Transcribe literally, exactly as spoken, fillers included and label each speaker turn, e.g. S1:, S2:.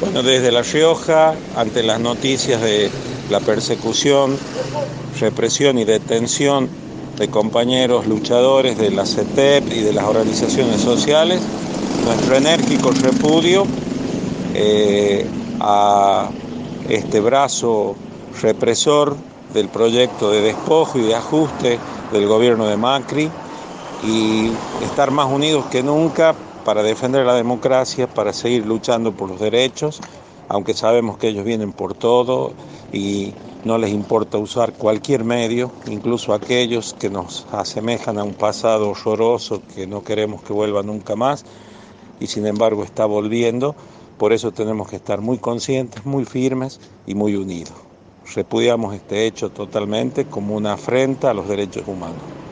S1: Bueno, desde La Rioja, ante las noticias de la persecución, represión y detención de compañeros luchadores de la C E T E P y de las organizaciones sociales, nuestro enérgico repudio eh, a este brazo represor del proyecto de despojo y de ajuste del gobierno de Macri, y estar más unidos que nunca para defender la democracia, para seguir luchando por los derechos, aunque sabemos que ellos vienen por todo y no les importa usar cualquier medio, incluso aquellos que nos asemejan a un pasado horroroso que no queremos que vuelva nunca más, y sin embargo está volviendo. Por eso tenemos que estar muy conscientes, muy firmes y muy unidos. Repudiamos este hecho totalmente como una afrenta a los derechos humanos.